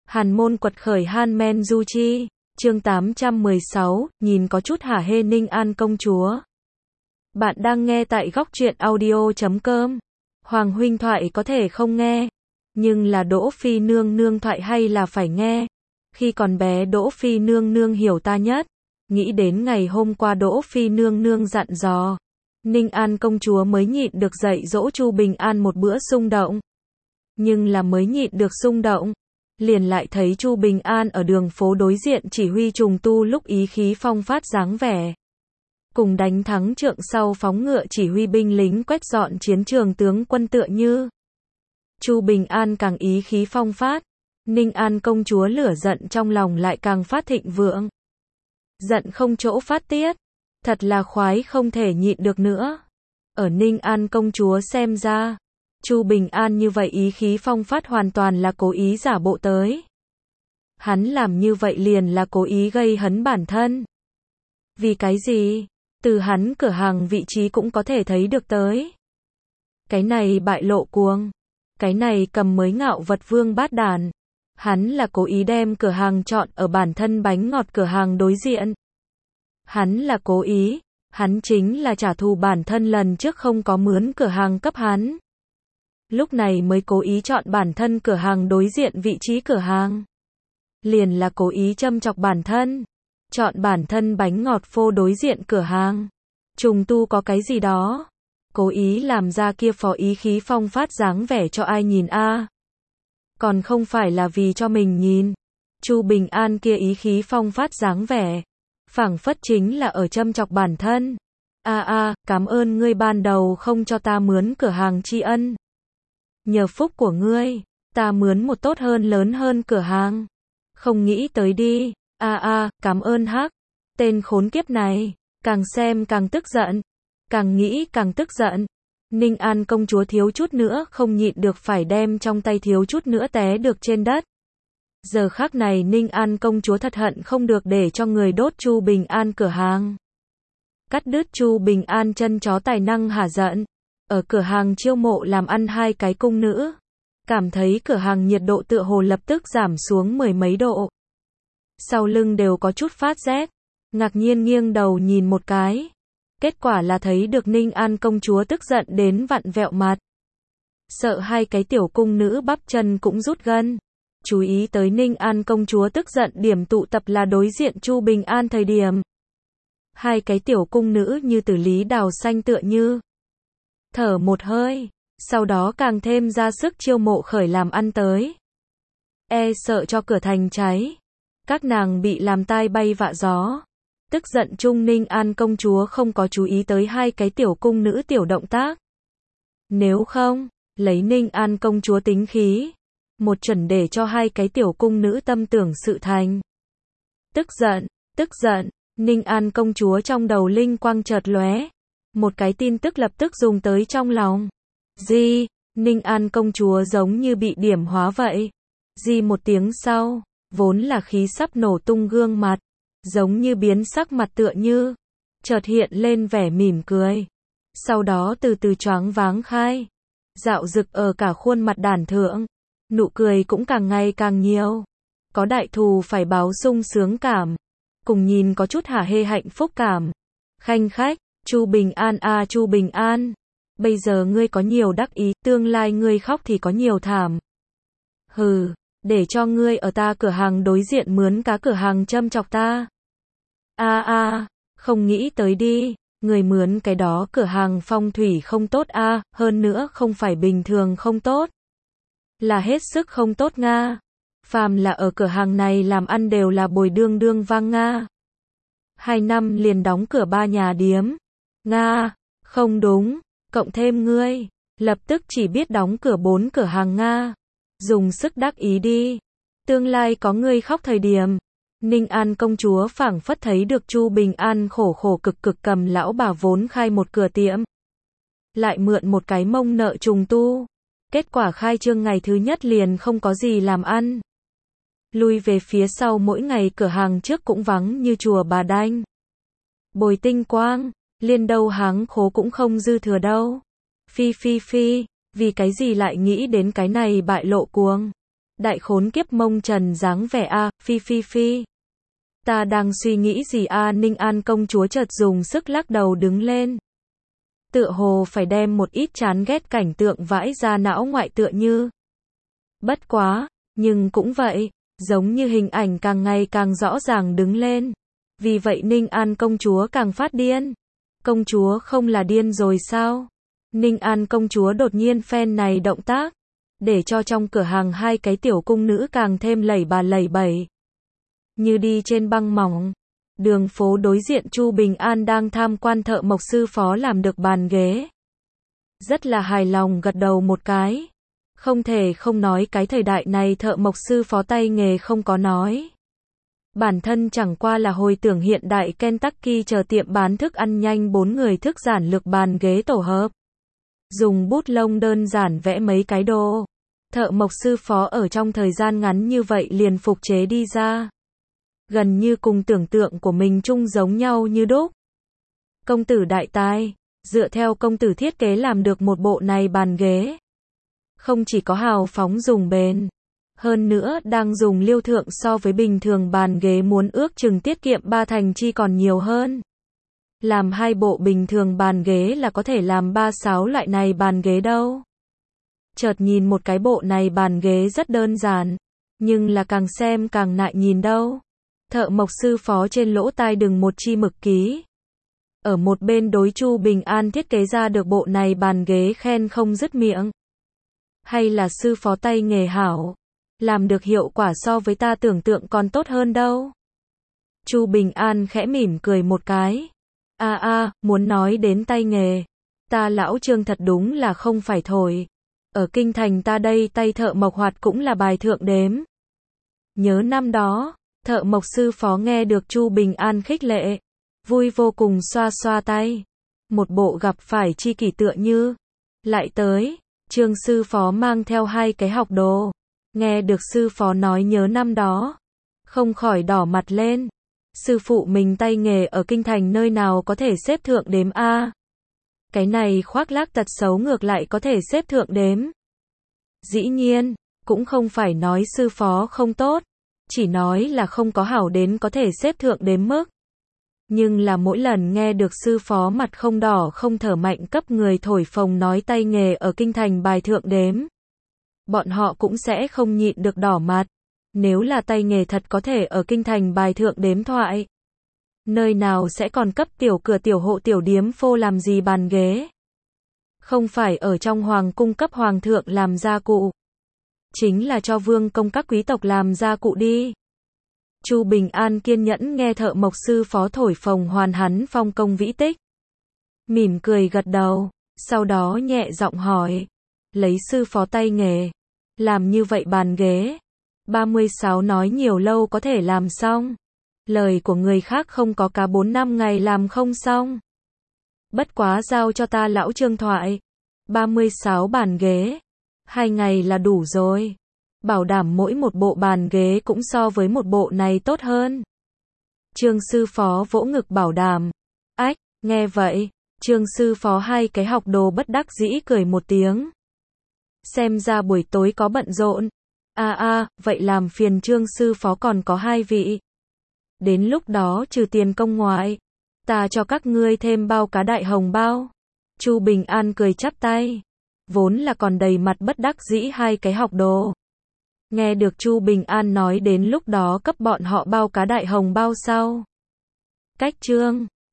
Hàn môn quật khởi Han Men Du Chi, chương 816, nhìn có chút hả hê Ninh An công chúa. Bạn đang nghe tại góc truyện audio.com. Hoàng huynh thoại có thể không nghe, nhưng là Đỗ Phi nương nương thoại hay là phải nghe. Khi còn bé Đỗ Phi nương nương hiểu ta nhất, nghĩ đến ngày hôm qua Đỗ Phi nương nương dặn dò, Ninh An công chúa mới nhịn được dạy dỗ Chu Bình An một bữa xung động. Nhưng là mới nhịn được xung động, liền lại thấy Chu Bình An ở đường phố đối diện chỉ huy trùng tu lúc ý khí phong phát dáng vẻ. Cùng đánh thắng trượng sau phóng ngựa chỉ huy binh lính quét dọn chiến trường tướng quân tựa như. Chu Bình An càng ý khí phong phát, Ninh An công chúa lửa giận trong lòng lại càng phát thịnh vượng. Giận không chỗ phát tiết, thật là khoái không thể nhịn được nữa. Ở Ninh An công chúa xem ra, Chu Bình An như vậy ý khí phong phát hoàn toàn là cố ý giả bộ tới. Hắn làm như vậy liền là cố ý gây hấn bản thân. Vì cái gì? Từ hắn cửa hàng vị trí cũng có thể thấy được tới. Cái này bại lộ cuồng. Cái này cầm mới ngạo vật vương bát đàn. Hắn là cố ý đem cửa hàng chọn ở bản thân bánh ngọt cửa hàng đối diện. Hắn là cố ý. Hắn chính là trả thù bản thân lần trước không có mướn cửa hàng cấp hắn. Lúc này mới cố ý chọn bản thân cửa hàng đối diện vị trí cửa hàng. Liền là cố ý châm chọc bản thân. Chọn bản thân bánh ngọt phô đối diện cửa hàng. Trùng tu có cái gì đó. Cố ý làm ra kia phó ý khí phong phát dáng vẻ cho ai nhìn a? Còn không phải là vì cho mình nhìn. Chu Bình An kia ý khí phong phát dáng vẻ. Phảng phất chính là ở châm chọc bản thân. Cảm ơn ngươi ban đầu không cho ta mướn cửa hàng tri ân. Nhờ phúc của ngươi, ta mướn một tốt hơn lớn hơn cửa hàng. Không nghĩ tới đi. Cảm ơn hắc. Tên khốn kiếp này, càng xem càng tức giận, càng nghĩ càng tức giận. Ninh An công chúa thiếu chút nữa không nhịn được phải đem trong tay thiếu chút nữa té được trên đất. Giờ khắc này Ninh An công chúa thật hận không được để cho người đốt Chu Bình An cửa hàng. Cắt đứt Chu Bình An chân chó tài năng hả giận. Ở cửa hàng chiêu mộ làm ăn hai cái cung nữ. Cảm thấy cửa hàng nhiệt độ tựa hồ lập tức giảm xuống mười mấy độ. Sau lưng đều có chút phát rét. Ngạc nhiên nghiêng đầu nhìn một cái. Kết quả là thấy được Ninh An công chúa tức giận đến vặn vẹo mặt. Sợ hai cái tiểu cung nữ bắp chân cũng rút gân. Chú ý tới Ninh An công chúa tức giận điểm tụ tập là đối diện Chu Bình An thời điểm. Hai cái tiểu cung nữ như tử lý đào xanh tựa như. Thở một hơi, sau đó càng thêm ra sức chiêu mộ khởi làm ăn tới. Sợ cho cửa thành cháy. Các nàng bị làm tai bay vạ gió. Tức giận chung Ninh An công chúa không có chú ý tới hai cái tiểu cung nữ tiểu động tác. Nếu không, lấy Ninh An công chúa tính khí. Một chuẩn để cho hai cái tiểu cung nữ tâm tưởng sự thành. Tức giận, Ninh An công chúa trong đầu linh quang chợt lóe. Một cái tin tức lập tức dùng tới trong lòng. Gì? Ninh An công chúa giống như bị điểm hóa vậy. Gì một tiếng sau, vốn là khí sắp nổ tung gương mặt, giống như biến sắc mặt tựa như, chợt hiện lên vẻ mỉm cười. Sau đó từ từ choáng váng khai. Dạo rực ở cả khuôn mặt đản thượng. Nụ cười cũng càng ngày càng nhiều. Có đại thù phải báo sung sướng cảm. Cùng nhìn có chút hả hê hạnh phúc cảm. Khanh khách. Chu Bình An Chu Bình An. Bây giờ ngươi có nhiều đắc ý, tương lai ngươi khóc thì có nhiều thảm. Hừ, để cho ngươi ở ta cửa hàng đối diện mướn cá cửa hàng châm chọc ta. Không nghĩ tới đi, người mướn cái đó cửa hàng phong thủy không tốt hơn nữa không phải bình thường không tốt. Là hết sức không tốt nga. Phàm là ở cửa hàng này làm ăn đều là bồi đương vang nga. 2 năm liền đóng cửa 3 nhà điếm. Nga, không đúng, cộng thêm ngươi, lập tức chỉ biết đóng cửa 4 cửa hàng Nga. Dùng sức đắc ý đi. Tương lai có ngươi khóc thời điểm. Ninh An công chúa phảng phất thấy được Chu Bình An khổ cực cầm lão bà vốn khai một cửa tiệm. Lại mượn một cái mông nợ trùng tu. Kết quả khai trương ngày thứ nhất liền không có gì làm ăn. Lui về phía sau mỗi ngày cửa hàng trước cũng vắng như chùa Bà Đanh. Bồi tinh quang. Liên đâu háng khố cũng không dư thừa đâu. Phi, vì cái gì lại nghĩ đến cái này bại lộ cuồng. Đại khốn kiếp mông trần dáng vẻ a, phi phi phi. Ta đang suy nghĩ gì a, Ninh An công chúa chợt dùng sức lắc đầu đứng lên. Tựa hồ phải đem một ít chán ghét cảnh tượng vãi ra não ngoại tựa như. Bất quá, nhưng cũng vậy, giống như hình ảnh càng ngày càng rõ ràng đứng lên. Vì vậy Ninh An công chúa càng phát điên. Công chúa không là điên rồi sao? Ninh An công chúa đột nhiên phen này động tác, để cho trong cửa hàng hai cái tiểu cung nữ càng thêm lẩy bà lẩy bẩy. Như đi trên băng mỏng. Đường phố đối diện Chu Bình An đang tham quan thợ mộc sư phó làm được bàn ghế. Rất là hài lòng gật đầu một cái. Không thể không nói cái thời đại này thợ mộc sư phó tay nghề không có nói. Bản thân chẳng qua là hồi tưởng hiện đại Kentucky chờ tiệm bán thức ăn nhanh 4 người thức giản lược bàn ghế tổ hợp. Dùng bút lông đơn giản vẽ mấy cái đồ. Thợ mộc sư phó ở trong thời gian ngắn như vậy liền phục chế đi ra. Gần như cùng tưởng tượng của mình chung giống nhau như đúc. Công tử đại tài, dựa theo công tử thiết kế làm được một bộ này bàn ghế. Không chỉ có hào phóng dùng bền, hơn nữa đang dùng liêu thượng so với bình thường bàn ghế muốn ước chừng tiết kiệm 3 thành chi còn nhiều hơn. Làm 2 bộ bình thường bàn ghế là có thể làm 3-6 loại này bàn ghế đâu. Chợt nhìn một cái bộ này bàn ghế rất đơn giản, nhưng là càng xem càng nại nhìn đâu. Thợ mộc sư phó trên lỗ tai đừng một chi mực ký. Ở một bên đối Chu Bình An thiết kế ra được bộ này bàn ghế khen không dứt miệng. Hay là sư phó tay nghề hảo, làm được hiệu quả so với ta tưởng tượng còn tốt hơn đâu. Chu Bình An khẽ mỉm cười một cái. Muốn nói đến tay nghề, ta lão Trương thật đúng là không phải thổi. Ở kinh thành ta đây tay thợ mộc hoạt cũng là bài thượng đếm. Nhớ năm đó, thợ mộc sư phó nghe được Chu Bình An khích lệ, vui vô cùng xoa xoa tay. Một bộ gặp phải chi kỷ tựa như. Lại tới, Trương sư phó mang theo 2 cái học đồ. Nghe được sư phó nói nhớ năm đó, không khỏi đỏ mặt lên. Sư phụ mình tay nghề ở kinh thành nơi nào có thể xếp thượng đếm a? Cái này khoác lác tật xấu ngược lại có thể xếp thượng đếm. Dĩ nhiên, cũng không phải nói sư phó không tốt, chỉ nói là không có hảo đến có thể xếp thượng đếm mức. Nhưng là mỗi lần nghe được sư phó mặt không đỏ không thở mạnh cấp người thổi phồng nói tay nghề ở kinh thành bài thượng đếm, bọn họ cũng sẽ không nhịn được đỏ mặt. Nếu là tay nghề thật có thể ở kinh thành bài thượng đếm thoại, nơi nào sẽ còn cấp tiểu cửa tiểu hộ tiểu điếm phô làm gì bàn ghế. Không phải ở trong hoàng cung cấp hoàng thượng làm gia cụ, chính là cho vương công các quý tộc làm gia cụ đi. Chu Bình An kiên nhẫn nghe thợ mộc sư phó thổi phồng hoàn hắn phong công vĩ tích. Mỉm cười gật đầu, sau đó nhẹ giọng hỏi. Lấy sư phó tay nghề, làm như vậy bàn ghế. 36 nói nhiều lâu có thể làm xong. Lời của người khác không có cá 4-5 ngày làm không xong. Bất quá giao cho ta lão Trương thoại. 36 bàn ghế. 2 ngày là đủ rồi. Bảo đảm mỗi một bộ bàn ghế cũng so với một bộ này tốt hơn. Trương sư phó vỗ ngực bảo đảm. Ách, nghe vậy, Trương sư phó 2 cái học đồ bất đắc dĩ cười một tiếng. Xem ra buổi tối có bận rộn. Vậy làm phiền Trương sư phó còn có 2 vị. Đến lúc đó trừ tiền công ngoại, ta cho các ngươi thêm bao cá đại hồng bao. Chu Bình An cười chắp tay. Vốn là còn đầy mặt bất đắc dĩ 2 cái học đồ. Nghe được Chu Bình An nói đến lúc đó cấp bọn họ bao cá đại hồng bao sau. Cách chương